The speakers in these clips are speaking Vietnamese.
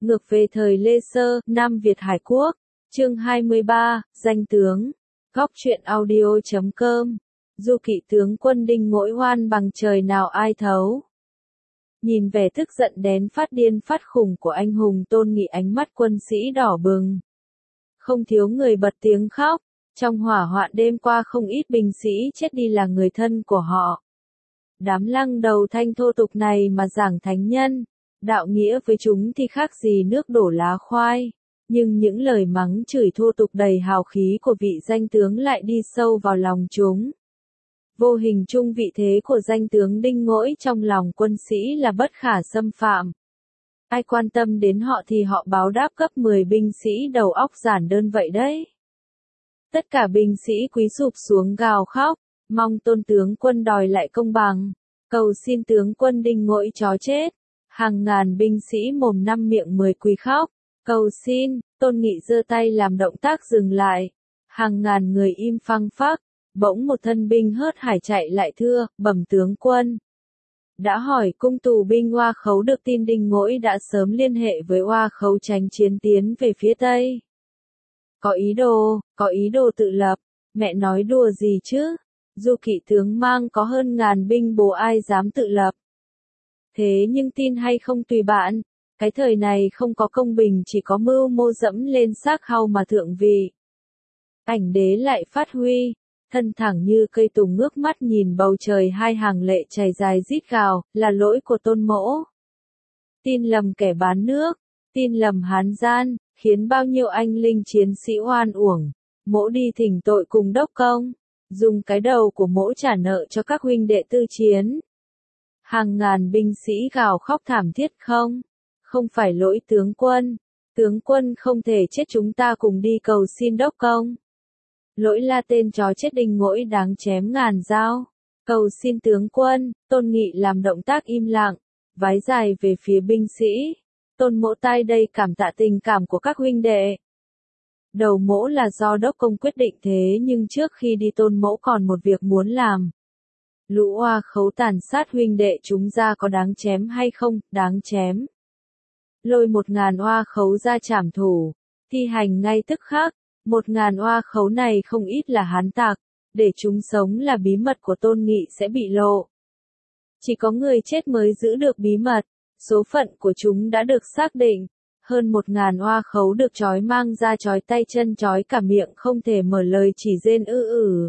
Ngược về thời Lê Sơ, Nam Việt Hải Quốc. Chương 23, Danh tướng. Góc truyện audio.com. Du kỵ tướng quân Đinh Ngỗi oan bằng trời nào ai thấu. Nhìn vẻ tức giận đến phát điên phát khùng của anh hùng Tôn Nghị, ánh mắt quân sĩ đỏ bừng. Không thiếu người bật tiếng khóc. Trong hỏa hoạn đêm qua không ít binh sĩ chết đi là người thân của họ. Đám lăng đầu thanh thô tục này mà giảng thánh nhân, đạo nghĩa với chúng thì khác gì nước đổ lá khoai. Nhưng những lời mắng chửi thô tục đầy hào khí của vị danh tướng lại đi sâu vào lòng chúng. Vô hình chung vị thế của danh tướng Đinh Ngỗi trong lòng quân sĩ là bất khả xâm phạm. Ai quan tâm đến họ thì họ báo đáp gấp 10 binh sĩ đầu óc giản đơn vậy đấy. Tất cả binh sĩ quý sụp xuống gào khóc, mong Tôn tướng quân đòi lại công bằng, cầu xin tướng quân Đinh Ngỗi chó chết. Hàng ngàn binh sĩ mồm năm miệng 10 quỳ khóc, cầu xin. Tôn Nghị giơ tay làm động tác dừng lại. Hàng ngàn người im phăng phắc. Bỗng một thân binh hớt hải chạy lại thưa, bẩm tướng quân. Đã hỏi cung tù binh Oa Khấu được tin Đinh Ngỗi đã sớm liên hệ với Oa Khấu tránh chiến tiến về phía Tây. Có ý đồ tự lập, mẹ nói đùa gì chứ, dù kỵ tướng mang có hơn ngàn binh bố ai dám tự lập. Thế nhưng tin hay không tùy bạn, cái thời này không có công bình chỉ có mưu mô dẫm lên xác hau mà thượng vị. Ảnh đế lại phát huy, thân thẳng như cây tùng ngước mắt nhìn bầu trời hai hàng lệ chảy dài rít gào, là lỗi của Tôn Mỗ. Tin lầm kẻ bán nước, tin lầm hán gian, khiến bao nhiêu anh linh chiến sĩ oan uổng. Mỗ đi thỉnh tội cùng đốc công, dùng cái đầu của mỗ trả nợ cho các huynh đệ tư chiến. Hàng ngàn binh sĩ gào khóc thảm thiết không phải lỗi tướng quân không thể chết, chúng ta cùng đi cầu xin đốc công. Lỗi là tên chó chết Đinh Ngỗi đáng chém ngàn dao, cầu xin tướng quân. Tôn Nghị làm động tác im lặng, vái dài về phía binh sĩ. Tôn Mỗ tai đây cảm tạ tình cảm của các huynh đệ. Đầu Mỗ là do đốc công quyết định, thế nhưng trước khi đi Tôn Mỗ còn một việc muốn làm. Lũ Oa Khấu tàn sát huynh đệ chúng ra có đáng chém hay không? Đáng chém. Lôi 1000 Oa Khấu ra trảm thủ, thi hành ngay tức khắc. 1000 Oa Khấu này không ít là hán tặc, để chúng sống là bí mật của Tôn Nghị sẽ bị lộ. Chỉ có người chết mới giữ được bí mật, số phận của chúng đã được xác định. Hơn 1000 Oa Khấu được trói mang ra, trói tay chân trói cả miệng, không thể mở lời, chỉ rên ư.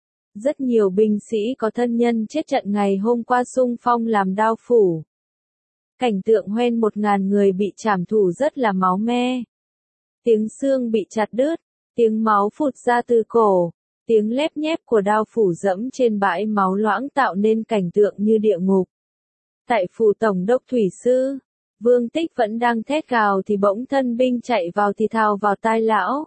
Rất nhiều binh sĩ có thân nhân chết trận ngày hôm qua xung phong làm đao phủ. Cảnh tượng hoen 1000 người bị trảm thủ rất là máu me. Tiếng xương bị chặt đứt, tiếng máu phụt ra từ cổ, tiếng lép nhép của đao phủ dẫm trên bãi máu loãng tạo nên cảnh tượng như địa ngục. Tại phủ tổng đốc thủy sư, Vương Tích vẫn đang thét gào thì bỗng thân binh chạy vào thì thào vào tai lão.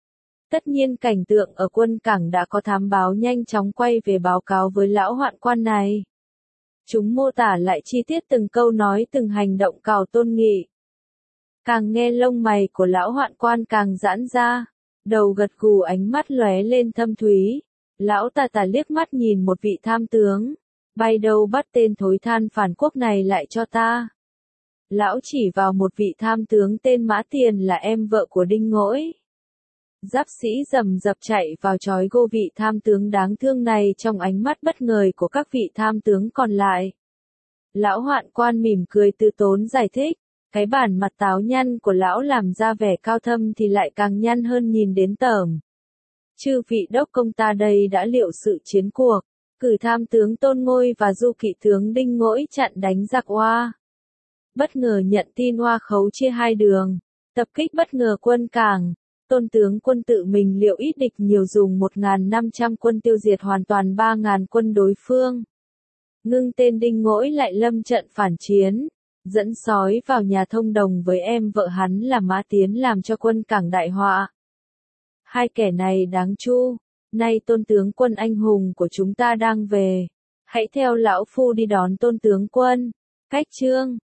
Tất nhiên cảnh tượng ở quân cảng đã có thám báo nhanh chóng quay về báo cáo với lão hoạn quan này. Chúng mô tả lại chi tiết từng câu nói từng hành động cào Tôn Nghị. Càng nghe lông mày của lão hoạn quan càng giãn ra, đầu gật gù, ánh mắt lóe lên thâm thúy. Lão tà liếc mắt nhìn một vị tham tướng, bay đâu bắt tên thối than phản quốc này lại cho ta. Lão chỉ vào một vị tham tướng tên Mã Tiền là em vợ của Đinh Ngỗi. Giáp sĩ rầm rập chạy vào trói gô vị tham tướng đáng thương này trong ánh mắt bất ngờ của các vị tham tướng còn lại. Lão hoạn quan mỉm cười từ tốn giải thích, cái bản mặt táo nhăn của lão làm ra vẻ cao thâm thì lại càng nhăn hơn nhìn đến tởm. Chư vị đốc công ta đây đã liệu sự chiến cuộc, cử tham tướng Tôn Ngôi và du kỵ tướng Đinh Ngỗi chặn đánh giặc Oa. Bất ngờ nhận tin Oa Khấu chia hai đường, tập kích bất ngờ quân cảng. Tôn tướng quân tự mình liệu ít địch nhiều, dùng 1500 quân tiêu diệt hoàn toàn 3000 quân đối phương. Ngưng tên Đinh Ngỗi lại lâm trận phản chiến, dẫn sói vào nhà thông đồng với em vợ hắn là Mã Tiến, làm cho quân cảng đại họa. Hai kẻ này đáng chu, nay Tôn tướng quân anh hùng của chúng ta đang về, hãy theo lão phu đi đón Tôn tướng quân. Cách chương